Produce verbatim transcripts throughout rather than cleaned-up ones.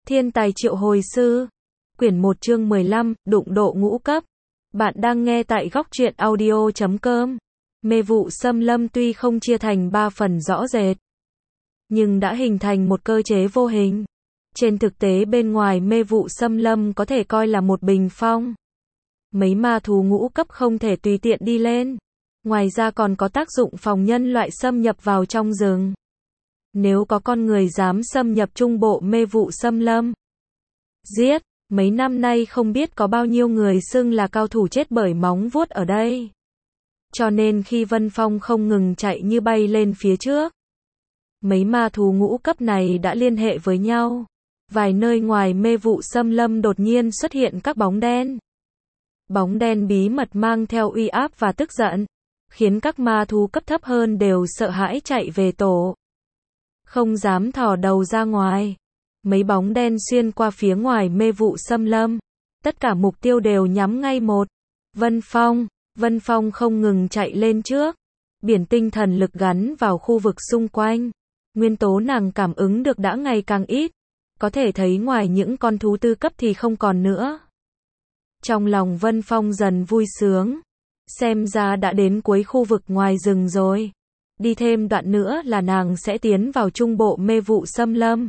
Thiên tài triệu hồi sư. Quyển một chương mười lăm, đụng độ ngũ cấp. Bạn đang nghe tại góc truyện audio chấm com. Mê vụ xâm lâm tuy không chia thành ba phần rõ rệt, nhưng đã hình thành một cơ chế vô hình. Trên thực tế bên ngoài mê vụ xâm lâm có thể coi là một bình phong. Mấy ma thú ngũ cấp không thể tùy tiện đi lên. Ngoài ra còn có tác dụng phòng nhân loại xâm nhập vào trong rừng. Nếu có con người dám xâm nhập trung bộ mê vụ xâm lâm, giết, mấy năm nay không biết có bao nhiêu người xưng là cao thủ chết bởi móng vuốt ở đây. Cho nên khi Vân Phong không ngừng chạy như bay lên phía trước, mấy ma thú ngũ cấp này đã liên hệ với nhau. Vài nơi ngoài mê vụ xâm lâm đột nhiên xuất hiện các bóng đen. Bóng đen bí mật mang theo uy áp và tức giận, khiến các ma thú cấp thấp hơn đều sợ hãi chạy về tổ, không dám thò đầu ra ngoài. Mấy bóng đen xuyên qua phía ngoài mê vụ xâm lâm. Tất cả mục tiêu đều nhắm ngay một Vân Phong. Vân Phong không ngừng chạy lên trước. Biển tinh thần lực gắn vào khu vực xung quanh. Nguyên tố nàng cảm ứng được đã ngày càng ít. Có thể thấy ngoài những con thú tư cấp thì không còn nữa. Trong lòng Vân Phong dần vui sướng. Xem ra đã đến cuối khu vực ngoài rừng rồi. Đi thêm đoạn nữa là nàng sẽ tiến vào trung bộ mê vụ xâm lâm.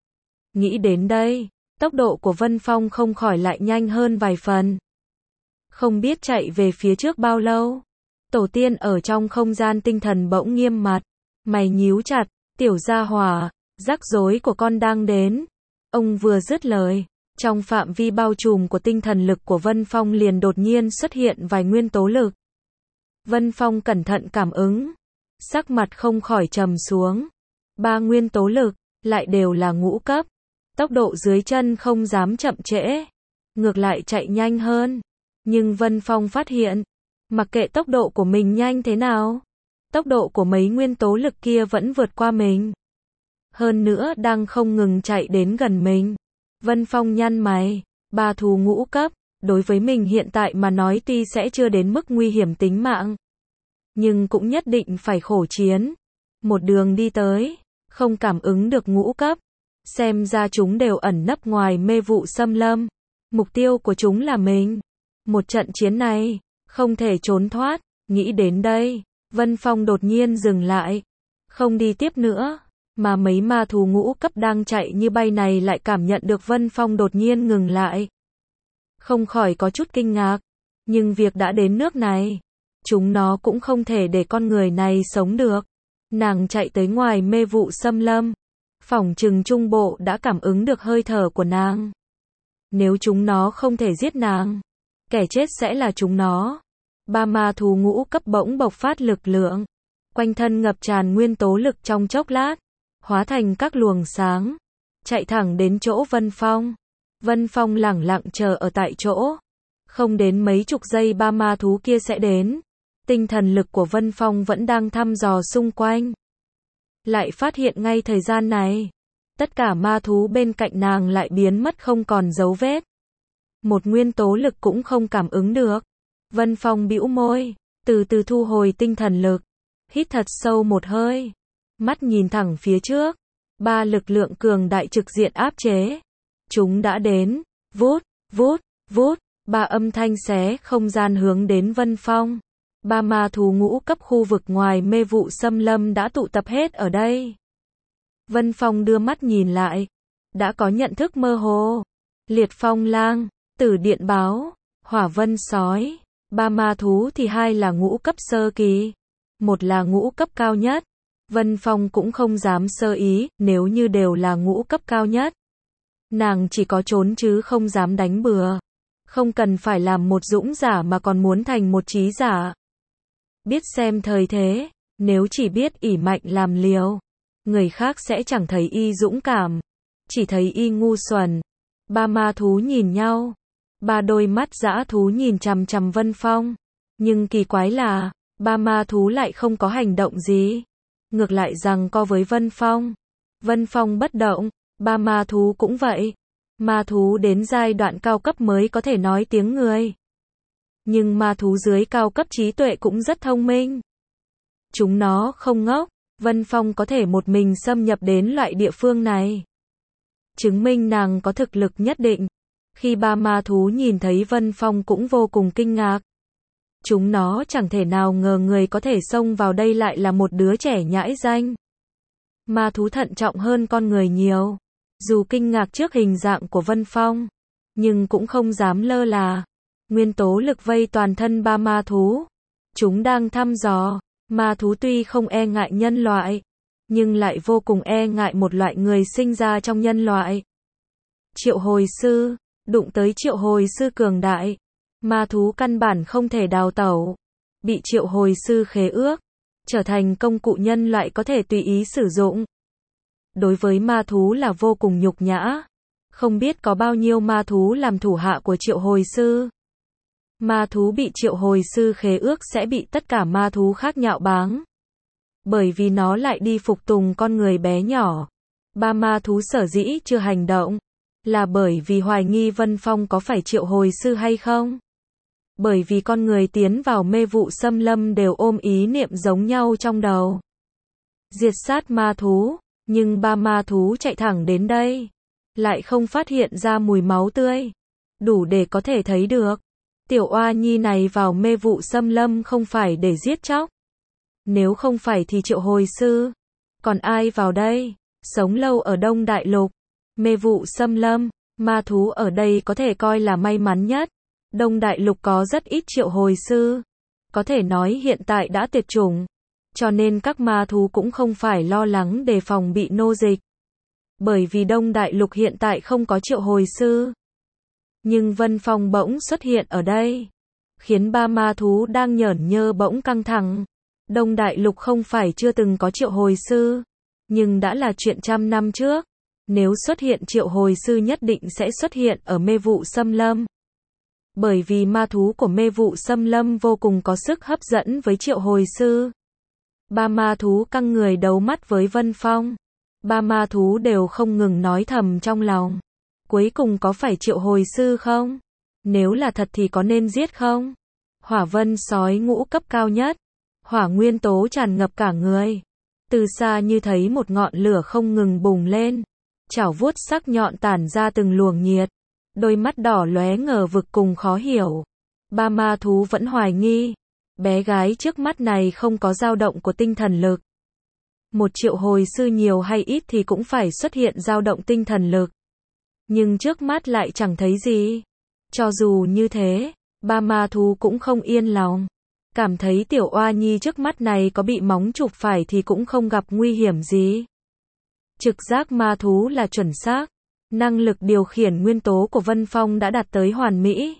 Nghĩ đến đây, tốc độ của Vân Phong không khỏi lại nhanh hơn vài phần. Không biết chạy về phía trước bao lâu, tổ tiên ở trong không gian tinh thần bỗng nghiêm mặt, mày nhíu chặt, tiểu gia hỏa, rắc rối của con đang đến. Ông vừa dứt lời, trong phạm vi bao trùm của tinh thần lực của Vân Phong liền đột nhiên xuất hiện vài nguyên tố lực. Vân Phong cẩn thận cảm ứng, sắc mặt không khỏi trầm xuống. Ba nguyên tố lực, lại đều là ngũ cấp. Tốc độ dưới chân không dám chậm trễ, ngược lại chạy nhanh hơn. Nhưng Vân Phong phát hiện, mặc kệ tốc độ của mình nhanh thế nào, tốc độ của mấy nguyên tố lực kia vẫn vượt qua mình. Hơn nữa đang không ngừng chạy đến gần mình. Vân Phong nhăn mày, ba thú ngũ cấp, đối với mình hiện tại mà nói tuy sẽ chưa đến mức nguy hiểm tính mạng, nhưng cũng nhất định phải khổ chiến. Một đường đi tới, không cảm ứng được ngũ cấp. Xem ra chúng đều ẩn nấp ngoài mê vụ xâm lâm. Mục tiêu của chúng là mình. Một trận chiến này, không thể trốn thoát. Nghĩ đến đây, Vân Phong đột nhiên dừng lại. Không đi tiếp nữa. Mà mấy ma thú ngũ cấp đang chạy như bay này lại cảm nhận được Vân Phong đột nhiên ngừng lại. Không khỏi có chút kinh ngạc. Nhưng việc đã đến nước này, chúng nó cũng không thể để con người này sống được. Nàng chạy tới ngoài mê vụ xâm lâm. Phỏng chừng trung bộ đã cảm ứng được hơi thở của nàng. Nếu chúng nó không thể giết nàng, kẻ chết sẽ là chúng nó. Ba ma thú ngũ cấp bỗng bộc phát lực lượng. Quanh thân ngập tràn nguyên tố lực trong chốc lát. Hóa thành các luồng sáng. Chạy thẳng đến chỗ Vân Phong. Vân Phong lẳng lặng chờ ở tại chỗ. Không đến mấy chục giây ba ma thú kia sẽ đến. Tinh thần lực của Vân Phong vẫn đang thăm dò xung quanh. Lại phát hiện ngay thời gian này, tất cả ma thú bên cạnh nàng lại biến mất không còn dấu vết. Một nguyên tố lực cũng không cảm ứng được. Vân Phong bĩu môi, từ từ thu hồi tinh thần lực, hít thật sâu một hơi, mắt nhìn thẳng phía trước. Ba lực lượng cường đại trực diện áp chế. Chúng đã đến, vút, vút, vút, ba âm thanh xé không gian hướng đến Vân Phong. Ba ma thú ngũ cấp khu vực ngoài mê vụ xâm lâm đã tụ tập hết ở đây. Vân Phong đưa mắt nhìn lại, đã có nhận thức mơ hồ. Liệt phong lang, tử điện báo, hỏa vân sói. Ba ma thú thì hai là ngũ cấp sơ kỳ, một là ngũ cấp cao nhất. Vân Phong cũng không dám sơ ý, nếu như đều là ngũ cấp cao nhất, nàng chỉ có trốn chứ không dám đánh bừa. Không cần phải làm một dũng giả mà còn muốn thành một trí giả. Biết xem thời thế, nếu chỉ biết ỷ mạnh làm liều, người khác sẽ chẳng thấy y dũng cảm, chỉ thấy y ngu xuẩn. Ba ma thú nhìn nhau, ba đôi mắt dã thú nhìn chằm chằm Vân Phong, nhưng kỳ quái là, ba ma thú lại không có hành động gì, ngược lại giằng co với Vân Phong. Vân Phong bất động, ba ma thú cũng vậy. Ma thú đến giai đoạn cao cấp mới có thể nói tiếng người. Nhưng ma thú dưới cao cấp trí tuệ cũng rất thông minh. Chúng nó không ngốc. Vân Phong có thể một mình xâm nhập đến loại địa phương này. chứng minh nàng có thực lực nhất định. Khi ba ma thú nhìn thấy Vân Phong cũng vô cùng kinh ngạc. Chúng nó chẳng thể nào ngờ người có thể xông vào đây lại là một đứa trẻ nhãi danh. Ma thú thận trọng hơn con người nhiều. Dù kinh ngạc trước hình dạng của Vân Phong, nhưng cũng không dám lơ là. Nguyên tố lực vây toàn thân ba ma thú. Chúng đang thăm dò. Ma thú tuy không e ngại nhân loại, nhưng lại vô cùng e ngại một loại người sinh ra trong nhân loại. Triệu hồi sư, đụng tới triệu hồi sư cường đại. Ma thú căn bản không thể đào tẩu. Bị triệu hồi sư khế ước, trở thành công cụ nhân loại có thể tùy ý sử dụng. Đối với ma thú là vô cùng nhục nhã. Không biết có bao nhiêu ma thú làm thủ hạ của triệu hồi sư. Ma thú bị triệu hồi sư khế ước sẽ bị tất cả ma thú khác nhạo báng. Bởi vì nó lại đi phục tùng con người bé nhỏ. Ba ma thú sở dĩ chưa hành động, là bởi vì hoài nghi Vân Phong có phải triệu hồi sư hay không. Bởi vì con người tiến vào mê vụ xâm lâm đều ôm ý niệm giống nhau trong đầu. Diệt sát ma thú, nhưng ba ma thú chạy thẳng đến đây. Lại không phát hiện ra mùi máu tươi. Đủ để có thể thấy được. Tiểu oa nhi này vào mê vụ xâm lâm không phải để giết chóc. Nếu không phải thì triệu hồi sư. Còn ai vào đây? Sống lâu ở Đông Đại Lục. Mê vụ xâm lâm, ma thú ở đây có thể coi là may mắn nhất. Đông Đại Lục có rất ít triệu hồi sư. Có thể nói hiện tại đã tuyệt chủng. Cho nên các ma thú cũng không phải lo lắng đề phòng bị nô dịch. Bởi vì Đông Đại Lục hiện tại không có triệu hồi sư. Nhưng Vân Phong bỗng xuất hiện ở đây. Khiến ba ma thú đang nhởn nhơ bỗng căng thẳng. Đông Đại Lục không phải chưa từng có triệu hồi sư. Nhưng đã là chuyện trăm năm trước. Nếu xuất hiện triệu hồi sư nhất định sẽ xuất hiện ở mê vụ xâm lâm. Bởi vì ma thú của mê vụ xâm lâm vô cùng có sức hấp dẫn với triệu hồi sư. Ba ma thú căng người đấu mắt với Vân Phong. Ba ma thú đều không ngừng nói thầm trong lòng. Cuối cùng có phải triệu hồi sư không? Nếu là thật thì có nên giết không? Hỏa vân sói ngũ cấp cao nhất. Hỏa nguyên tố tràn ngập cả người. Từ xa như thấy một ngọn lửa không ngừng bùng lên. Chảo vuốt sắc nhọn tản ra từng luồng nhiệt. Đôi mắt đỏ lóe ngờ vực cùng khó hiểu. Ba ma thú vẫn hoài nghi. Bé gái trước mắt này không có dao động của tinh thần lực. Một triệu hồi sư nhiều hay ít thì cũng phải xuất hiện dao động tinh thần lực. Nhưng trước mắt lại chẳng thấy gì. Cho dù như thế, ba ma thú cũng không yên lòng. Cảm thấy tiểu oa nhi trước mắt này có bị móng chụp phải thì cũng không gặp nguy hiểm gì. Trực giác ma thú là chuẩn xác. Năng lực điều khiển nguyên tố của Vân Phong đã đạt tới hoàn mỹ.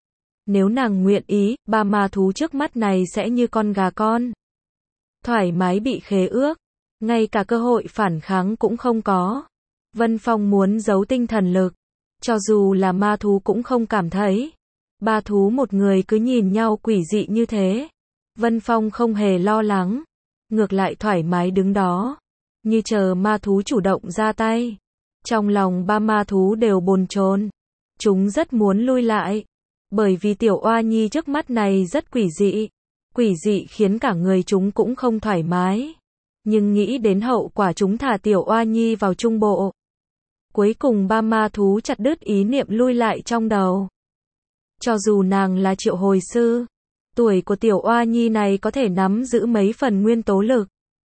Nếu nàng nguyện ý, ba ma thú trước mắt này sẽ như con gà con. Thoải mái bị khế ước. Ngay cả cơ hội phản kháng cũng không có. Vân Phong muốn giấu tinh thần lực. Cho dù là ma thú cũng không cảm thấy. Ba thú một người cứ nhìn nhau quỷ dị như thế. Vân Phong không hề lo lắng. Ngược lại thoải mái đứng đó. Như chờ ma thú chủ động ra tay. Trong lòng ba ma thú đều bồn chồn. Chúng rất muốn lui lại. Bởi vì tiểu oa nhi trước mắt này rất quỷ dị. Quỷ dị khiến cả người chúng cũng không thoải mái. Nhưng nghĩ đến hậu quả chúng thả tiểu oa nhi vào trung bộ. Cuối cùng ba ma thú chặt đứt ý niệm lui lại trong đầu. Cho dù nàng là triệu hồi sư, tuổi của tiểu oa nhi này có thể nắm giữ mấy phần nguyên tố lực.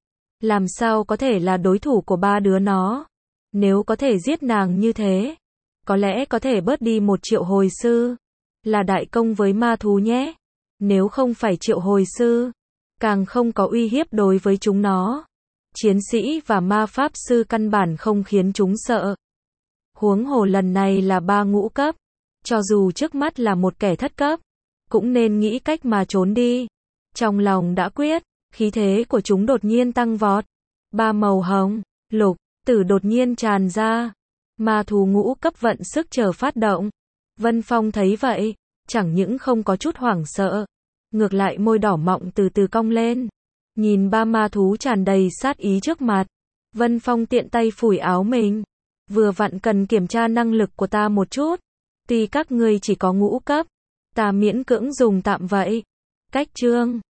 Làm sao có thể là đối thủ của ba đứa nó. Nếu có thể giết nàng như thế, có lẽ có thể bớt đi một triệu hồi sư. Là đại công với ma thú nhé. Nếu không phải triệu hồi sư, càng không có uy hiếp đối với chúng nó. Chiến sĩ và ma pháp sư căn bản không khiến chúng sợ. Huống hồ lần này là ba ngũ cấp. Cho dù trước mắt là một kẻ thất cấp, cũng nên nghĩ cách mà trốn đi. Trong lòng đã quyết, khí thế của chúng đột nhiên tăng vọt. Ba màu hồng, lục, tử đột nhiên tràn ra. Ma thú ngũ cấp vận sức chờ phát động. Vân Phong thấy vậy, chẳng những không có chút hoảng sợ. Ngược lại môi đỏ mọng từ từ cong lên. Nhìn ba ma thú tràn đầy sát ý trước mặt. Vân Phong tiện tay phủi áo mình. Vừa vặn cần kiểm tra năng lực của ta một chút. Tuy các ngươi chỉ có ngũ cấp, ta miễn cưỡng dùng tạm vậy. Cách chương